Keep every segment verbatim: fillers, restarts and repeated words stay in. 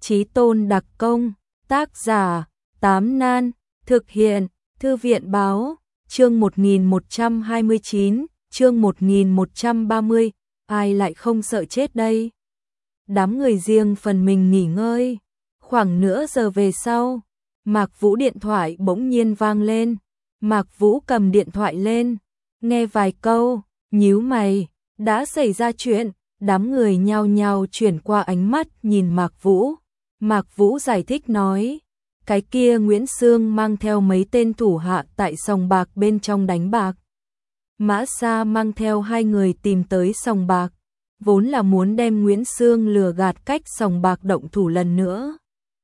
Chí Tôn đặc công, tác giả, Tám Nan, thực hiện, Thư viện báo, chương một nghìn một trăm hai mươi chín, chương một nghìn một trăm ba mươi, ai lại không sợ chết đây? Đám người riêng phần mình nghỉ ngơi, khoảng nửa giờ về sau, Mạc Vũ điện thoại bỗng nhiên vang lên, Mạc Vũ cầm điện thoại lên, nghe vài câu, nhíu mày, đã xảy ra chuyện, đám người nhao nhao chuyển qua ánh mắt nhìn Mạc Vũ. Mạc Vũ giải thích nói, cái kia Nguyễn Sương mang theo mấy tên thủ hạ tại sòng bạc bên trong đánh bạc. Mã Sa mang theo hai người tìm tới sòng bạc, vốn là muốn đem Nguyễn Sương lừa gạt cách sòng bạc động thủ lần nữa.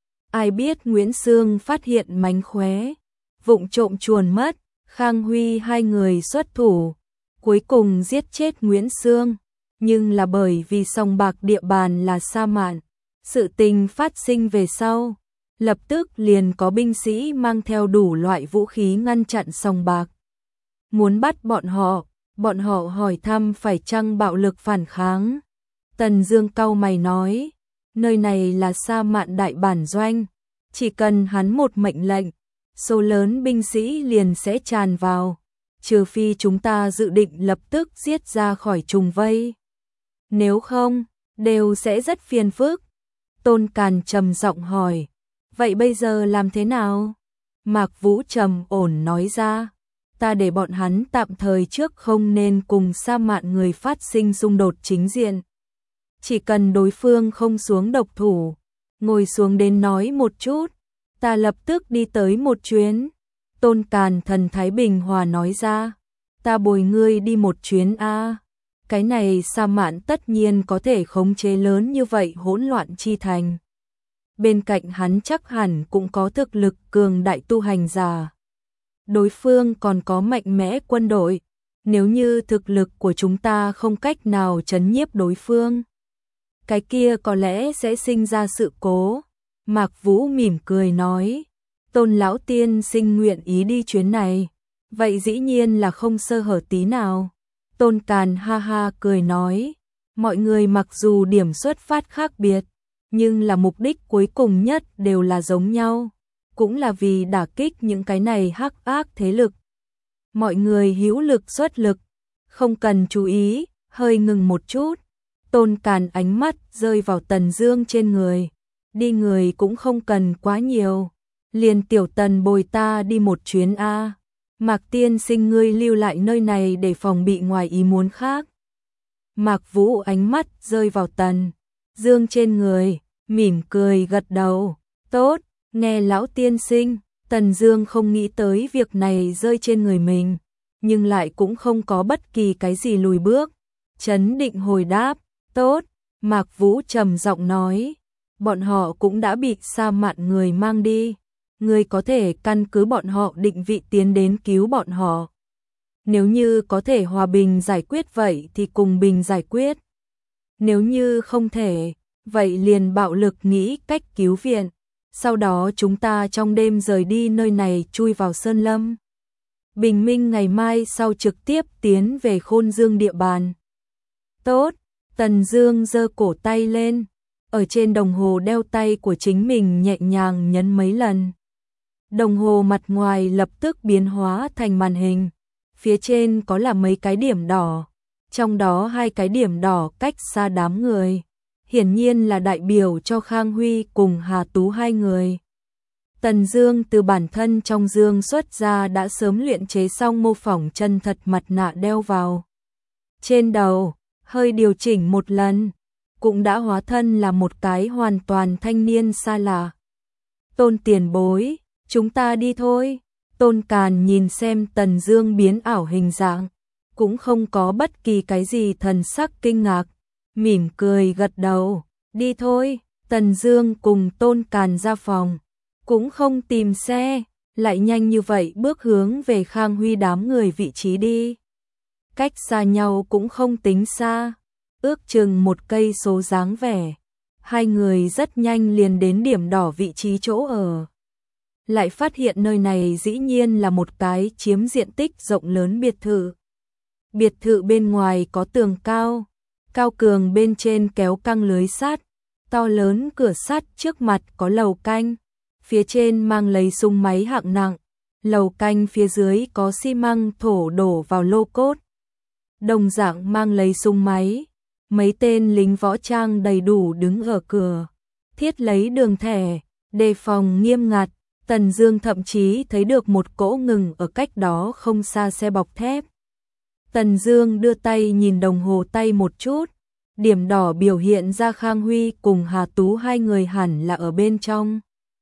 Ai biết Nguyễn Sương phát hiện mánh khóe, vụng trộm chuồn mất, Khang Huy hai người xuất thủ, cuối cùng giết chết Nguyễn Sương, nhưng là bởi vì sòng bạc địa bàn là Sa Mạn. Sự tình phát sinh về sau, lập tức liền có binh sĩ mang theo đủ loại vũ khí ngăn chặn sòng bạc. Muốn bắt bọn họ, bọn họ hỏi thăm phải chăng bạo lực phản kháng. Tần Dương cau mày nói, nơi này là Sa Mạn đại bản doanh, chỉ cần hắn một mệnh lệnh, số lớn binh sĩ liền sẽ tràn vào, trừ phi chúng ta dự định lập tức giết ra khỏi trùng vây. Nếu không, đều sẽ rất phiền phức. Tôn Càn trầm giọng hỏi, vậy bây giờ làm thế nào? Mạc Vũ trầm ổn nói ra, ta để bọn hắn tạm thời trước không nên cùng Sa Mạn người phát sinh xung đột chính diện. Chỉ cần đối phương không xuống độc thủ, ngồi xuống đến nói một chút, ta lập tức đi tới một chuyến. Tôn Càn thần thái bình hòa nói ra, ta bồi ngươi đi một chuyến a. Cái này Sa Mạn tất nhiên có thể khống chế lớn như vậy hỗn loạn chi thành. Bên cạnh hắn chắc hẳn cũng có thực lực cường đại tu hành giả. Đối phương còn có mạnh mẽ quân đội, nếu như thực lực của chúng ta không cách nào trấn nhiếp đối phương, cái kia có lẽ sẽ sinh ra sự cố. Mạc Vũ mỉm cười nói, Tôn lão tiên sinh nguyện ý đi chuyến này, vậy dĩ nhiên là không sơ hở tí nào. Tôn Càn ha ha cười nói, mọi người mặc dù điểm xuất phát khác biệt, nhưng là mục đích cuối cùng nhất đều là giống nhau, cũng là vì đả kích những cái này hắc ác thế lực. Mọi người hữu lực xuất lực, không cần chú ý, hơi ngừng một chút. Tôn Càn ánh mắt rơi vào Tần Dương trên người, đi người cũng không cần quá nhiều, liền tiểu Tần bồi ta đi một chuyến a. Mạc tiên sinh ngươi lưu lại nơi này để phòng bị ngoài ý muốn khác. Mạc Vũ ánh mắt rơi vào Tần Dương trên người, mỉm cười gật đầu, tốt, nghe lão tiên sinh. Tần Dương không nghĩ tới việc này rơi trên người mình, nhưng lại cũng không có bất kỳ cái gì lùi bước, trấn định hồi đáp, tốt. Mạc Vũ trầm giọng nói, bọn họ cũng đã bị Sa Mạn người mang đi, ngươi có thể căn cứ bọn họ định vị tiến đến cứu bọn họ. Nếu như có thể hòa bình giải quyết vậy thì cùng bình giải quyết. Nếu như không thể, vậy liền bạo lực nghĩ cách cứu viện. Sau đó chúng ta trong đêm rời đi nơi này chui vào Sơn Lâm. Bình minh ngày mai sau trực tiếp tiến về Khôn Dương địa bàn. Tốt, Tần Dương giơ cổ tay lên, ở trên đồng hồ đeo tay của chính mình nhẹ nhàng nhấn mấy lần. Đồng hồ mặt ngoài lập tức biến hóa thành màn hình, phía trên có là mấy cái điểm đỏ, trong đó hai cái điểm đỏ cách xa đám người, hiển nhiên là đại biểu cho Khang Huy cùng Hà Tú hai người. Tần Dương từ bản thân trong dương xuất ra đã sớm luyện chế xong mô phỏng chân thật mặt nạ đeo vào trên đầu, hơi điều chỉnh một lần, cũng đã hóa thân là một cái hoàn toàn thanh niên xa lạ. Tôn tiền bối, chúng ta đi thôi. Tôn Càn nhìn xem Tần Dương biến ảo hình dạng, cũng không có bất kỳ cái gì thần sắc kinh ngạc, mỉm cười gật đầu, đi thôi. Tần Dương cùng Tôn Càn ra phòng, cũng không tìm xe, lại nhanh như vậy bước hướng về Khang Huy đám người vị trí đi. Cách xa nhau cũng không tính xa, ước chừng một cây số dáng vẻ. Hai người rất nhanh liền đến điểm đỏ vị trí chỗ ở. Lại phát hiện nơi này dĩ nhiên là một cái chiếm diện tích rộng lớn biệt thự. Biệt thự bên ngoài có tường cao, cao cường bên trên kéo căng lưới sắt, To lớn cửa sắt trước mặt có lầu canh, phía trên mang lấy súng máy hạng nặng, lầu canh phía dưới có xi măng thổ đổ vào lô cốt. Đồng dạng mang lấy súng máy, mấy tên lính võ trang đầy đủ đứng ở cửa, thiết lấy đường thẻ, đề phòng nghiêm ngặt. Tần Dương thậm chí thấy được một cỗ ngừng ở cách đó không xa xe bọc thép. Tần Dương đưa tay nhìn đồng hồ tay một chút, điểm đỏ biểu hiện ra Khang Huy cùng Hà Tú hai người hẳn là ở bên trong.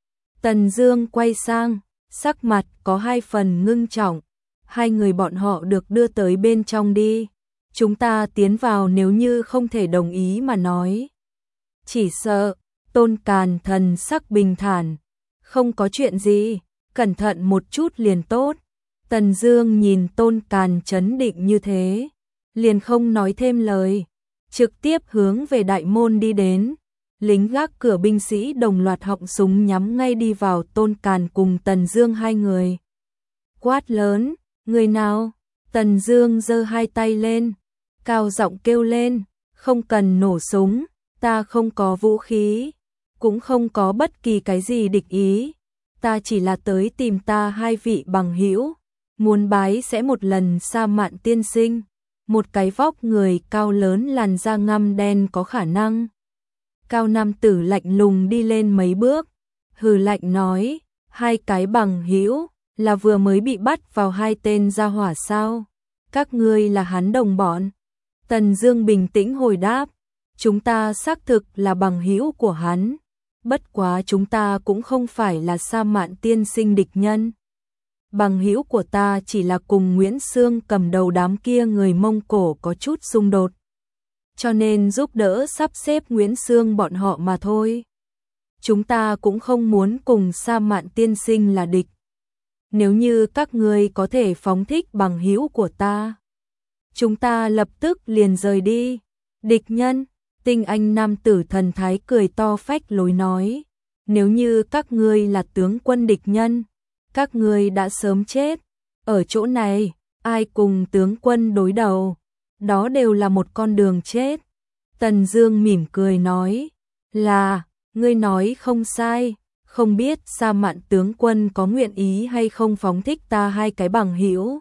Tần Dương quay sang, sắc mặt có hai phần ngưng trọng, hai người bọn họ được đưa tới bên trong đi. Chúng ta tiến vào nếu như không thể đồng ý mà nói. Chỉ sợ, Tôn Càn thần sắc bình thản, không có chuyện gì, cẩn thận một chút liền tốt. Tần Dương nhìn Tôn Càn trấn định như thế, liền không nói thêm lời, trực tiếp hướng về đại môn đi đến. Lính gác cửa binh sĩ đồng loạt họng súng nhắm ngay đi vào Tôn Càn cùng Tần Dương hai người. Quát lớn, người nào? Tần Dương giơ hai tay lên, cao giọng kêu lên, không cần nổ súng, ta không có vũ khí, cũng không có bất kỳ cái gì địch ý, ta chỉ là tới tìm ta hai vị bằng hữu, muốn bái sẽ một lần Sa Mạn tiên sinh. Một cái vóc người cao lớn làn da ngăm đen có khả năng. Cao nam tử lạnh lùng đi lên mấy bước, hừ lạnh nói, hai cái bằng hữu là vừa mới bị bắt vào hai tên gia hỏa sao? Các ngươi là hắn đồng bọn. Tần Dương bình tĩnh hồi đáp, chúng ta xác thực là bằng hữu của hắn, bất quá chúng ta cũng không phải là Sa Mạn tiên sinh địch nhân. Bằng hữu của ta chỉ là cùng Nguyễn Xương cầm đầu đám kia người Mông Cổ có chút xung đột, cho nên giúp đỡ sắp xếp Nguyễn Xương bọn họ mà thôi. Chúng ta cũng không muốn cùng Sa Mạn tiên sinh là địch. Nếu như các ngươi có thể phóng thích bằng hữu của ta, chúng ta lập tức liền rời đi. Địch nhân, tinh anh nam tử thần thái cười to phách lối nói, nếu như các ngươi là tướng quân địch nhân, các ngươi đã sớm chết. Ở chỗ này, ai cùng tướng quân đối đầu, đó đều là một con đường chết. Tần Dương mỉm cười nói, là, ngươi nói không sai, không biết Sa Mạn tướng quân có nguyện ý hay không phóng thích ta hai cái bằng hữu.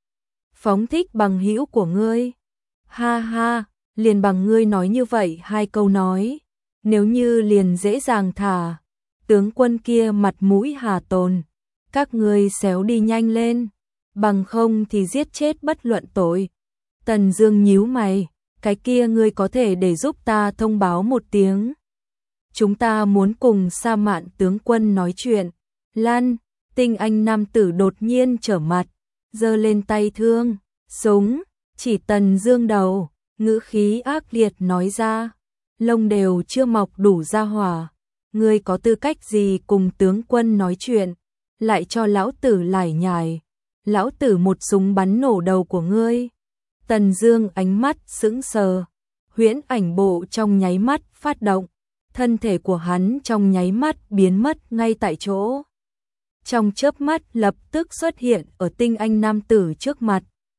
Phóng thích bằng hữu của ngươi? Ha ha, liền bằng ngươi nói như vậy hai câu nói, nếu như liền dễ dàng thả, tướng quân kia mặt mũi hà tồn, các ngươi xéo đi nhanh lên, bằng không thì giết chết bất luận tội. Tần Dương nhíu mày, cái kia ngươi có thể để giúp ta thông báo một tiếng. Chúng ta muốn cùng Sa Mạn tướng quân nói chuyện. Lan, tinh anh nam tử đột nhiên trở mặt, giơ lên tay thương, súng, chỉ Tần Dương đầu, ngữ khí ác liệt nói ra, lông đều chưa mọc đủ ra hỏa, ngươi có tư cách gì cùng tướng quân nói chuyện, lại cho lão tử lải nhải, lão tử một súng bắn nổ đầu của ngươi. Tần Dương ánh mắt sững sờ, huyễn ảnh bộ trong nháy mắt phát động, thân thể của hắn trong nháy mắt biến mất ngay tại chỗ. Trong chớp mắt lập tức xuất hiện ở tinh anh nam tử trước mặt.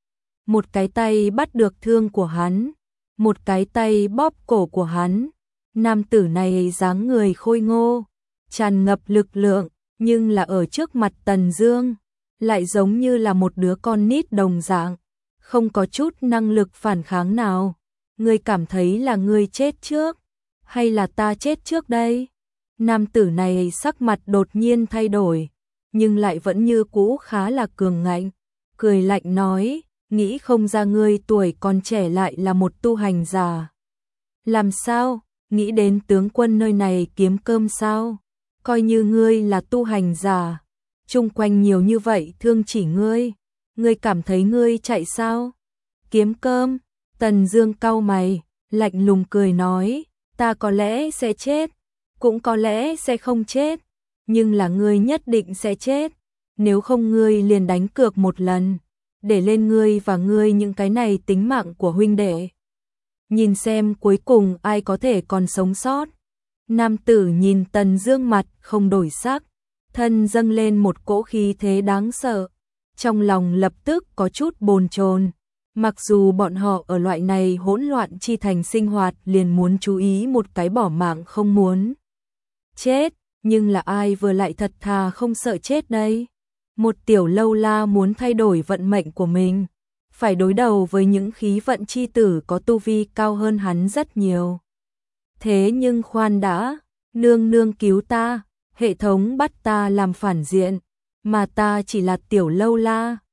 Một cái tay bắt được thương của hắn, một cái tay bóp cổ của hắn. Nam tử này dáng người khôi ngô, tràn ngập lực lượng, nhưng là ở trước mặt Tần Dương, lại giống như là một đứa con nít đồng dạng, không có chút năng lực phản kháng nào. Ngươi cảm thấy là ngươi chết trước, hay là ta chết trước đây? Nam tử này sắc mặt đột nhiên thay đổi, nhưng lại vẫn như cũ khá là cường ngạnh, cười lạnh nói, nghĩ không ra ngươi tuổi còn trẻ lại là một tu hành giả. Làm sao, nghĩ đến tướng quân nơi này kiếm cơm sao? Coi như ngươi là tu hành giả, chung quanh nhiều như vậy thương chỉ ngươi, ngươi cảm thấy ngươi chạy sao? Kiếm cơm? Tần Dương cau mày, lạnh lùng cười nói, ta có lẽ sẽ chết, cũng có lẽ sẽ không chết, nhưng là ngươi nhất định sẽ chết, nếu không ngươi liền đánh cược một lần, để lên ngươi và ngươi những cái này tính mạng của huynh đệ. Nhìn xem cuối cùng ai có thể còn sống sót. Nam tử nhìn Tần Dương mặt không đổi sắc, thân dâng lên một cỗ khí thế đáng sợ, trong lòng lập tức có chút bồn chồn, Mặc dù bọn họ ở loại này hỗn loạn chi thành sinh hoạt liền muốn chú ý một cái bỏ mạng không muốn chết, nhưng là ai vừa lại thật thà không sợ chết đây? Một tiểu lâu la muốn thay đổi vận mệnh của mình, phải đối đầu với những khí vận chi tử có tu vi cao hơn hắn rất nhiều. Thế nhưng khoan đã, nương nương cứu ta, hệ thống bắt ta làm phản diện, mà ta chỉ là tiểu lâu la,